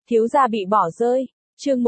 Thiếu gia bị bỏ rơi. Chương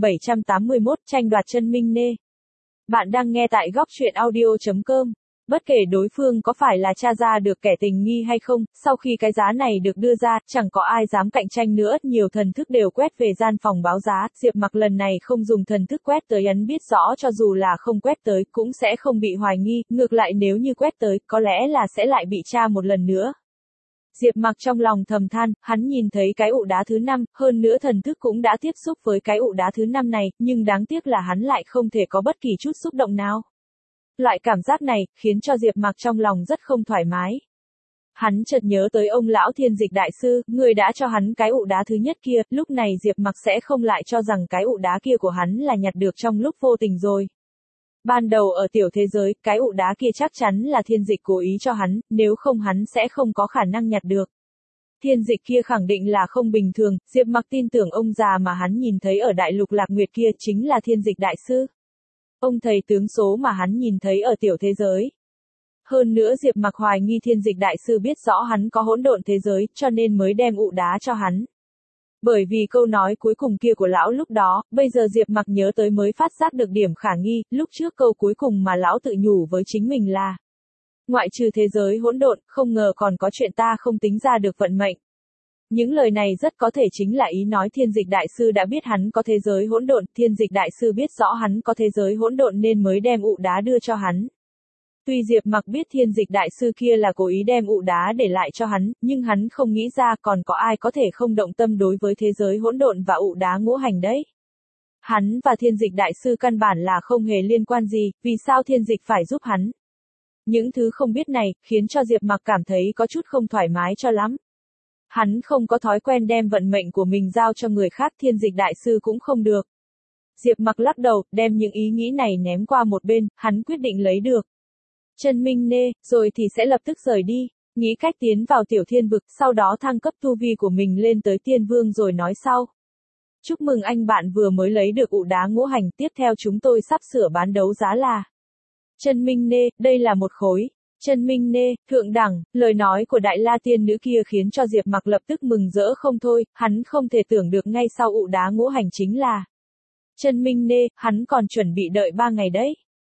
1781, tranh đoạt chân Minh Nê. Bạn đang nghe tại góc truyện audio.com. Bất kể đối phương có phải là tra ra được kẻ tình nghi hay không, sau khi cái giá này được đưa ra, chẳng có ai dám cạnh tranh nữa, nhiều thần thức đều quét về gian phòng báo giá, Diệp Mặc lần này không dùng thần thức quét tới, hắn biết rõ cho dù là không quét tới, cũng sẽ không bị hoài nghi, ngược lại nếu như quét tới, có lẽ là sẽ lại bị tra một lần nữa. Diệp Mặc trong lòng thầm than, hắn nhìn thấy cái ụ đá thứ 5, hơn nữa thần thức cũng đã tiếp xúc với cái ụ đá thứ 5 này, nhưng đáng tiếc là hắn lại không thể có bất kỳ chút xúc động nào. Loại cảm giác này, khiến cho Diệp Mặc trong lòng rất không thoải mái. Hắn chợt nhớ tới ông lão Thiên Dịch Đại Sư, người đã cho hắn cái ụ đá thứ nhất kia, lúc này Diệp Mặc sẽ không lại cho rằng cái ụ đá kia của hắn là nhặt được trong lúc vô tình rồi. Ban đầu ở tiểu thế giới, cái ụ đá kia chắc chắn là Thiên Dịch cố ý cho hắn, nếu không hắn sẽ không có khả năng nhặt được. Thiên Dịch kia khẳng định là không bình thường, Diệp Mặc tin tưởng ông già mà hắn nhìn thấy ở Đại Lục Lạc Nguyệt kia chính là Thiên Dịch Đại Sư. Ông thầy tướng số mà hắn nhìn thấy ở tiểu thế giới. Hơn nữa Diệp Mặc hoài nghi Thiên Dịch Đại Sư biết rõ hắn có hỗn độn thế giới, cho nên mới đem ụ đá cho hắn. Bởi vì câu nói cuối cùng kia của lão lúc đó, bây giờ Diệp Mặc nhớ tới mới phát giác được điểm khả nghi, lúc trước câu cuối cùng mà lão tự nhủ với chính mình là: ngoại trừ thế giới hỗn độn, không ngờ còn có chuyện ta không tính ra được vận mệnh. Những lời này rất có thể chính là ý nói Thiên Dịch Đại Sư đã biết hắn có thế giới hỗn độn, Thiên Dịch Đại Sư biết rõ hắn có thế giới hỗn độn nên mới đem ụ đá đưa cho hắn. Tuy Diệp Mặc biết Thiên Dịch Đại Sư kia là cố ý đem ụ đá để lại cho hắn, nhưng hắn không nghĩ ra còn có ai có thể không động tâm đối với thế giới hỗn độn và ụ đá ngũ hành đấy. Hắn và Thiên Dịch Đại Sư căn bản là không hề liên quan gì, vì sao Thiên Dịch phải giúp hắn? Những thứ không biết này, khiến cho Diệp Mặc cảm thấy có chút không thoải mái cho lắm. Hắn không có thói quen đem vận mệnh của mình giao cho người khác, Thiên Dịch Đại Sư cũng không được. Diệp Mặc lắc đầu, đem những ý nghĩ này ném qua một bên, hắn quyết định lấy được chân Minh Nê, rồi thì sẽ lập tức rời đi, nghĩ cách tiến vào tiểu thiên vực, sau đó thăng cấp tu vi của mình lên tới tiên vương rồi nói sau. Chúc mừng anh bạn vừa mới lấy được ụ đá ngũ hành, tiếp theo chúng tôi sắp sửa bán đấu giá là chân Minh Nê, đây là một khối. Chân Minh Nê, thượng đẳng, lời nói của Đại La Tiên Nữ kia khiến cho Diệp Mặc lập tức mừng rỡ không thôi, hắn không thể tưởng được ngay sau ụ đá ngũ hành chính là chân Minh Nê, hắn còn chuẩn bị đợi 3 ngày đấy.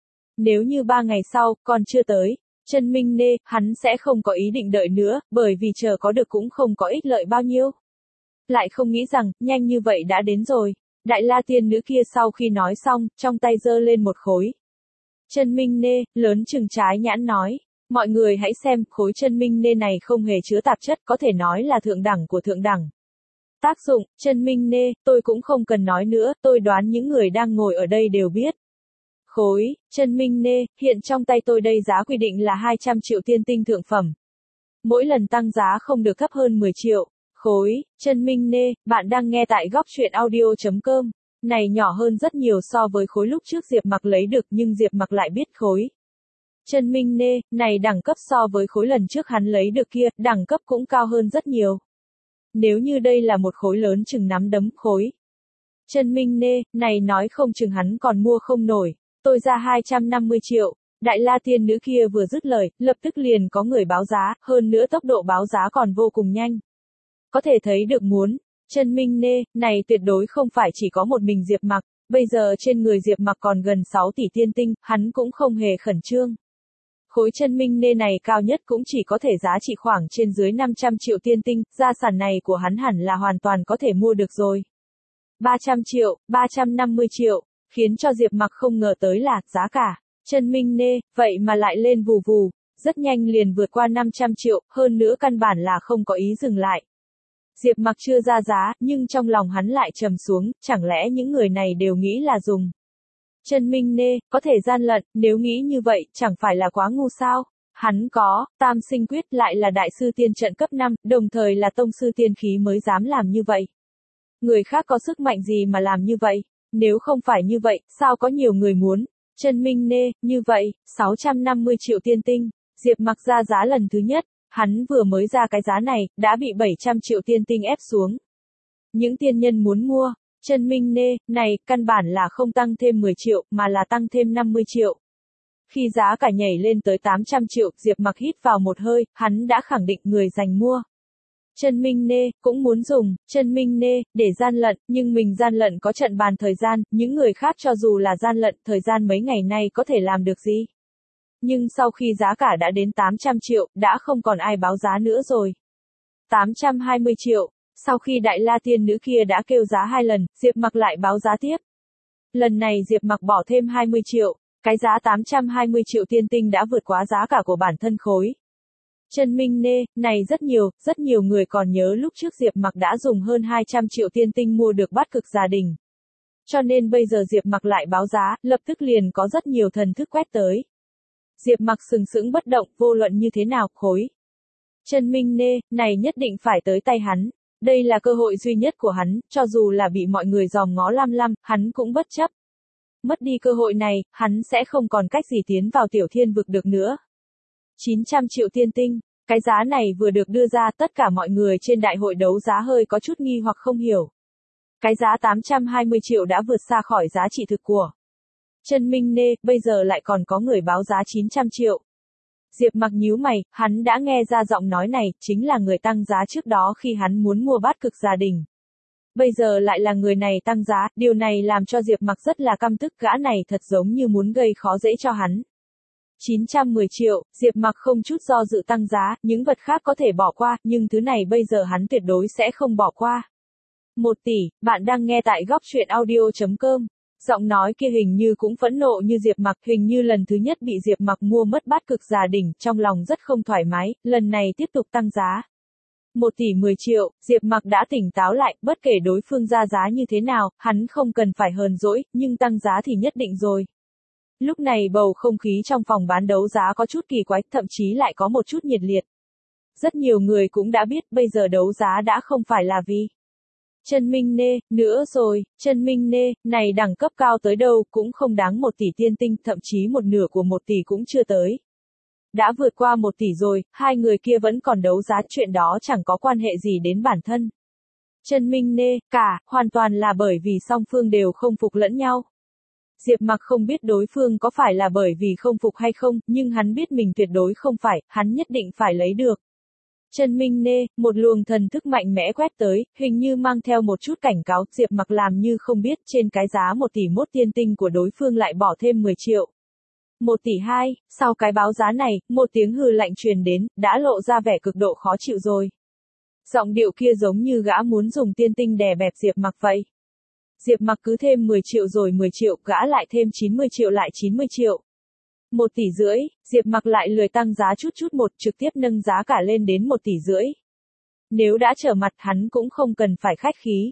Nếu như 3 ngày sau, còn chưa tới, chân Minh Nê, hắn sẽ không có ý định đợi nữa, bởi vì chờ có được cũng không có ích lợi bao nhiêu. Lại không nghĩ rằng, nhanh như vậy đã đến rồi. Đại La Tiên Nữ kia sau khi nói xong, trong tay giơ lên một khối chân Minh Nê, lớn chừng trái nhãn nói: mọi người hãy xem, khối chân Minh Nê này không hề chứa tạp chất, có thể nói là thượng đẳng của thượng đẳng. Tác dụng, chân Minh Nê, tôi cũng không cần nói nữa, tôi đoán những người đang ngồi ở đây đều biết. Khối chân Minh Nê, hiện trong tay tôi đây giá quy định là 200 triệu tiên tinh thượng phẩm. Mỗi lần tăng giá không được thấp hơn 10 triệu. Khối chân Minh Nê, bạn đang nghe tại góc truyện audio.com. Này nhỏ hơn rất nhiều so với khối lúc trước Diệp Mặc lấy được, nhưng Diệp Mặc lại biết khối chân Minh Nê này đẳng cấp so với khối lần trước hắn lấy được kia, đẳng cấp cũng cao hơn rất nhiều. Nếu như đây là một khối lớn chừng nắm đấm, khối chân Minh Nê này nói không chừng hắn còn mua không nổi. Tôi ra 250 triệu. Đại La Tiên Nữ kia vừa dứt lời, lập tức liền có người báo giá, hơn nữa tốc độ báo giá còn vô cùng nhanh. Có thể thấy được muốn chân Minh Nê này tuyệt đối không phải chỉ có một mình Diệp Mặc, bây giờ trên người Diệp Mặc còn gần 6 tỷ tiên tinh, hắn cũng không hề khẩn trương. Khối chân Minh Nê này cao nhất cũng chỉ có thể giá trị khoảng trên dưới 500 triệu tiên tinh, gia sản này của hắn hẳn là hoàn toàn có thể mua được rồi. 300 triệu, 350 triệu, khiến cho Diệp Mặc không ngờ tới là giá cả chân Minh Nê, vậy mà lại lên vù vù, rất nhanh liền vượt qua 500 triệu, hơn nữa căn bản là không có ý dừng lại. Diệp Mặc chưa ra giá, nhưng trong lòng hắn lại trầm xuống, chẳng lẽ những người này đều nghĩ là dùng chân Minh Nê có thể gian lận, nếu nghĩ như vậy, chẳng phải là quá ngu sao? Hắn có Tam Sinh Quyết, lại là đại sư tiên trận cấp 5, đồng thời là tông sư tiên khí mới dám làm như vậy. Người khác có sức mạnh gì mà làm như vậy? Nếu không phải như vậy, sao có nhiều người muốn chân Minh Nê như vậy? 650 triệu tiên tinh. Diệp Mặc ra giá lần thứ nhất, hắn vừa mới ra cái giá này, đã bị 700 triệu tiên tinh ép xuống. Những tiên nhân muốn mua chân Minh Nê này, căn bản là không tăng thêm 10 triệu, mà là tăng thêm 50 triệu. Khi giá cả nhảy lên tới 800 triệu, Diệp Mặc hít vào một hơi, hắn đã khẳng định người giành mua. Chân Minh Nê cũng muốn dùng Chân Minh Nê để gian lận, nhưng mình gian lận có trận bàn thời gian, những người khác cho dù là gian lận thời gian mấy ngày nay có thể làm được gì. Nhưng sau khi giá cả đã đến 800 triệu, đã không còn ai báo giá nữa rồi. 820 triệu, sau khi Đại La tiên nữ kia đã kêu giá 2 lần, Diệp Mặc lại báo giá tiếp. Lần này Diệp Mặc bỏ thêm 20 triệu, cái giá 820 triệu tiên tinh đã vượt quá giá cả của bản thân khối. Chân Minh Nê, này rất nhiều người còn nhớ lúc trước Diệp Mặc đã dùng hơn 200 triệu tiên tinh mua được bát cực gia đình. Cho nên bây giờ Diệp Mặc lại báo giá, lập tức liền có rất nhiều thần thức quét tới. Diệp Mặc sừng sững bất động, vô luận như thế nào, khối. Chân Minh Nê, này nhất định phải tới tay hắn. Đây là cơ hội duy nhất của hắn, cho dù là bị mọi người dòm ngó lăm, hắn cũng bất chấp. Mất đi cơ hội này, hắn sẽ không còn cách gì tiến vào tiểu thiên vực được nữa. 900 triệu tiên tinh, cái giá này vừa được đưa ra, tất cả mọi người trên đại hội đấu giá hơi có chút nghi hoặc không hiểu. Cái giá 820 triệu đã vượt xa khỏi giá trị thực của Chân Minh Nê, bây giờ lại còn có người báo giá 900 triệu. Diệp Mặc nhíu mày, hắn đã nghe ra giọng nói này, chính là người tăng giá trước đó khi hắn muốn mua bát cực gia đình. Bây giờ lại là người này tăng giá, điều này làm cho Diệp Mặc rất là căm tức, gã này thật giống như muốn gây khó dễ cho hắn. 910 triệu, Diệp Mặc không chút do dự tăng giá, những vật khác có thể bỏ qua, nhưng thứ này bây giờ hắn tuyệt đối sẽ không bỏ qua. 1 tỷ, bạn đang nghe tại góc truyện audio.com. Giọng nói kia hình như cũng phẫn nộ như Diệp Mặc, hình như lần thứ nhất bị Diệp Mặc mua mất bát cực gia đình, trong lòng rất không thoải mái, lần này tiếp tục tăng giá. 1 tỷ 10 triệu, Diệp Mặc đã tỉnh táo lại, bất kể đối phương ra giá như thế nào, hắn không cần phải hờn dỗi, nhưng tăng giá thì nhất định rồi. Lúc này bầu không khí trong phòng bán đấu giá có chút kỳ quái, thậm chí lại có một chút nhiệt liệt. Rất nhiều người cũng đã biết bây giờ đấu giá đã không phải là vì Chân Minh Nê nữa rồi, Chân Minh Nê này đẳng cấp cao tới đâu cũng không đáng 1 tỷ tiên tinh, thậm chí một nửa của 1 tỷ cũng chưa tới. Đã vượt qua 1 tỷ rồi, hai người kia vẫn còn đấu giá, chuyện đó chẳng có quan hệ gì đến bản thân. Chân Minh Nê, hoàn toàn là bởi vì song phương đều không phục lẫn nhau. Diệp Mặc không biết đối phương có phải là bởi vì không phục hay không, nhưng hắn biết mình tuyệt đối không phải, hắn nhất định phải lấy được. Chân Minh Nê, một luồng thần thức mạnh mẽ quét tới, hình như mang theo một chút cảnh cáo, Diệp Mặc làm như không biết, trên cái giá 1 tỷ 1 tiên tinh của đối phương lại bỏ thêm 10 triệu. 1 tỷ 2, sau cái báo giá này, một tiếng hừ lạnh truyền đến, đã lộ ra vẻ cực độ khó chịu rồi. Giọng điệu kia giống như gã muốn dùng tiên tinh đè bẹp Diệp Mặc vậy. Diệp Mặc cứ thêm 10 triệu rồi 10 triệu, gã lại thêm 90 triệu lại 90 triệu. 1 tỷ rưỡi, Diệp Mặc lại lười tăng giá chút một, trực tiếp nâng giá cả lên đến 1 tỷ rưỡi. Nếu đã trở mặt hắn cũng không cần phải khách khí.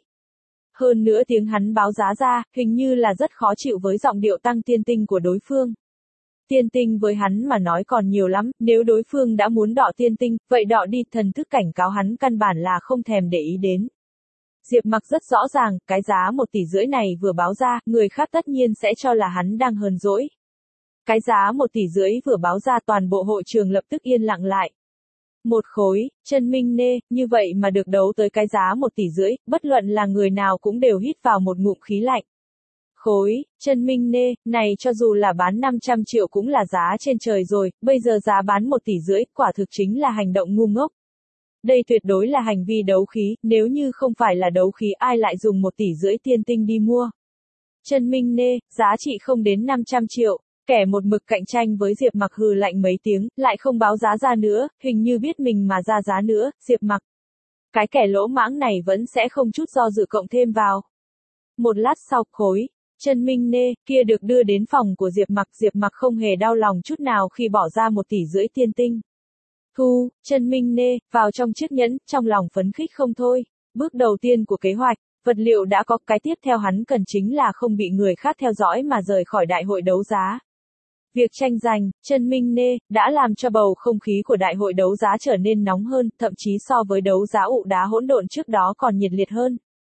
Hơn nữa tiếng hắn báo giá ra, hình như là rất khó chịu với giọng điệu tăng tiên tinh của đối phương. Tiên tinh với hắn mà nói còn nhiều lắm, nếu đối phương đã muốn đọ tiên tinh, vậy đọ đi, thần thức cảnh cáo hắn căn bản là không thèm để ý đến. Diệp Mặc rất rõ ràng, cái giá 1 tỷ rưỡi này vừa báo ra, người khác tất nhiên sẽ cho là hắn đang hờn dỗi. Cái giá 1 tỷ rưỡi vừa báo ra, toàn bộ hội trường lập tức yên lặng lại. Một khối, Chân Minh Nê, như vậy mà được đấu tới cái giá 1 tỷ rưỡi, bất luận là người nào cũng đều hít vào một ngụm khí lạnh. Khối, Chân Minh Nê, này cho dù là bán 500 triệu cũng là giá trên trời rồi, bây giờ giá bán 1 tỷ rưỡi, quả thực chính là hành động ngu ngốc. Đây tuyệt đối là hành vi đấu khí, nếu như không phải là đấu khí ai lại dùng 1 tỷ rưỡi tiên tinh đi mua. Chân Minh Nê, giá trị không đến 500 triệu, kẻ một mực cạnh tranh với Diệp Mặc hừ lạnh mấy tiếng, lại không báo giá ra nữa, hình như biết mình mà ra giá nữa, Diệp Mặc. Cái kẻ lỗ mãng này vẫn sẽ không chút do dự cộng thêm vào. Một lát sau, khối, Chân Minh Nê, kia được đưa đến phòng của Diệp Mặc không hề đau lòng chút nào khi bỏ ra 1 tỷ rưỡi tiên tinh. Thu, Chân Minh Nê, vào trong chiếc nhẫn, trong lòng phấn khích không thôi. Bước đầu tiên của kế hoạch, vật liệu đã có, cái tiếp theo hắn cần chính là không bị người khác theo dõi mà rời khỏi đại hội đấu giá. Việc tranh giành, Chân Minh Nê, đã làm cho bầu không khí của đại hội đấu giá trở nên nóng hơn, thậm chí so với đấu giá ụ đá hỗn độn trước đó còn nhiệt liệt hơn.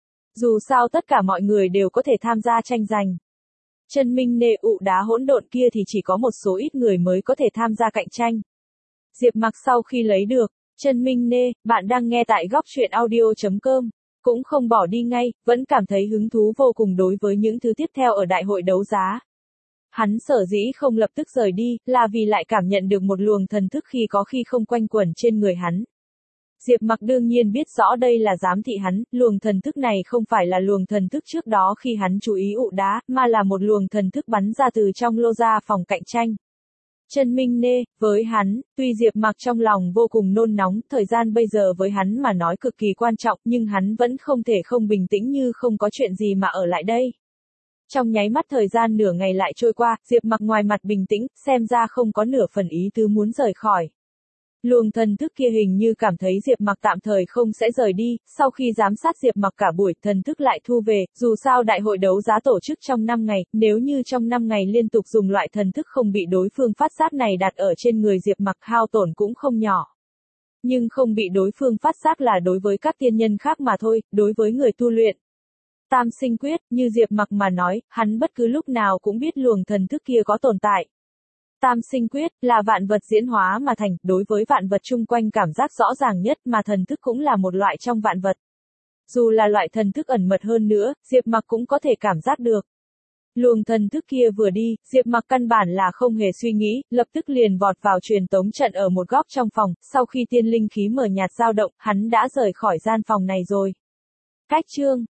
Dù sao tất cả mọi người đều có thể tham gia tranh giành. Chân Minh Nê ụ đá hỗn độn kia thì chỉ có một số ít người mới có thể tham gia cạnh tranh. Diệp Mặc sau khi lấy được Chân Minh Nê, bạn đang nghe tại góc truyện audio.com, cũng không bỏ đi ngay, vẫn cảm thấy hứng thú vô cùng đối với những thứ tiếp theo ở đại hội đấu giá. Hắn sở dĩ không lập tức rời đi, là vì lại cảm nhận được một luồng thần thức khi có khi không quanh quẩn trên người hắn. Diệp Mặc đương nhiên biết rõ đây là giám thị hắn, luồng thần thức này không phải là luồng thần thức trước đó khi hắn chú ý ụ đá, mà là một luồng thần thức bắn ra từ trong lô ra phòng cạnh tranh. Chân Minh Nê, với hắn, tuy Diệp Mặc trong lòng vô cùng nôn nóng, thời gian bây giờ với hắn mà nói cực kỳ quan trọng, nhưng hắn vẫn không thể không bình tĩnh như không có chuyện gì mà ở lại đây. Trong nháy mắt thời gian nửa ngày lại trôi qua, Diệp Mặc ngoài mặt bình tĩnh, xem ra không có nửa phần ý tứ muốn rời khỏi. Luồng thần thức kia hình như cảm thấy Diệp Mặc tạm thời không sẽ rời đi, sau khi giám sát Diệp Mặc cả buổi, thần thức lại thu về, dù sao đại hội đấu giá tổ chức trong 5 ngày, nếu như trong 5 ngày liên tục dùng loại thần thức không bị đối phương phát giác này đặt ở trên người Diệp Mặc hao tổn cũng không nhỏ. Nhưng không bị đối phương phát giác là đối với các tiên nhân khác mà thôi, đối với người tu luyện. Tam sinh quyết, như Diệp Mặc mà nói, hắn bất cứ lúc nào cũng biết luồng thần thức kia có tồn tại. Tam sinh quyết, là vạn vật diễn hóa mà thành, đối với vạn vật chung quanh cảm giác rõ ràng nhất mà thần thức cũng là một loại trong vạn vật. Dù là loại thần thức ẩn mật hơn nữa, Diệp Mặc cũng có thể cảm giác được. Luồng thần thức kia vừa đi, Diệp Mặc căn bản là không hề suy nghĩ, lập tức liền vọt vào truyền tống trận ở một góc trong phòng, sau khi tiên linh khí mờ nhạt dao động, hắn đã rời khỏi gian phòng này rồi. Cách chương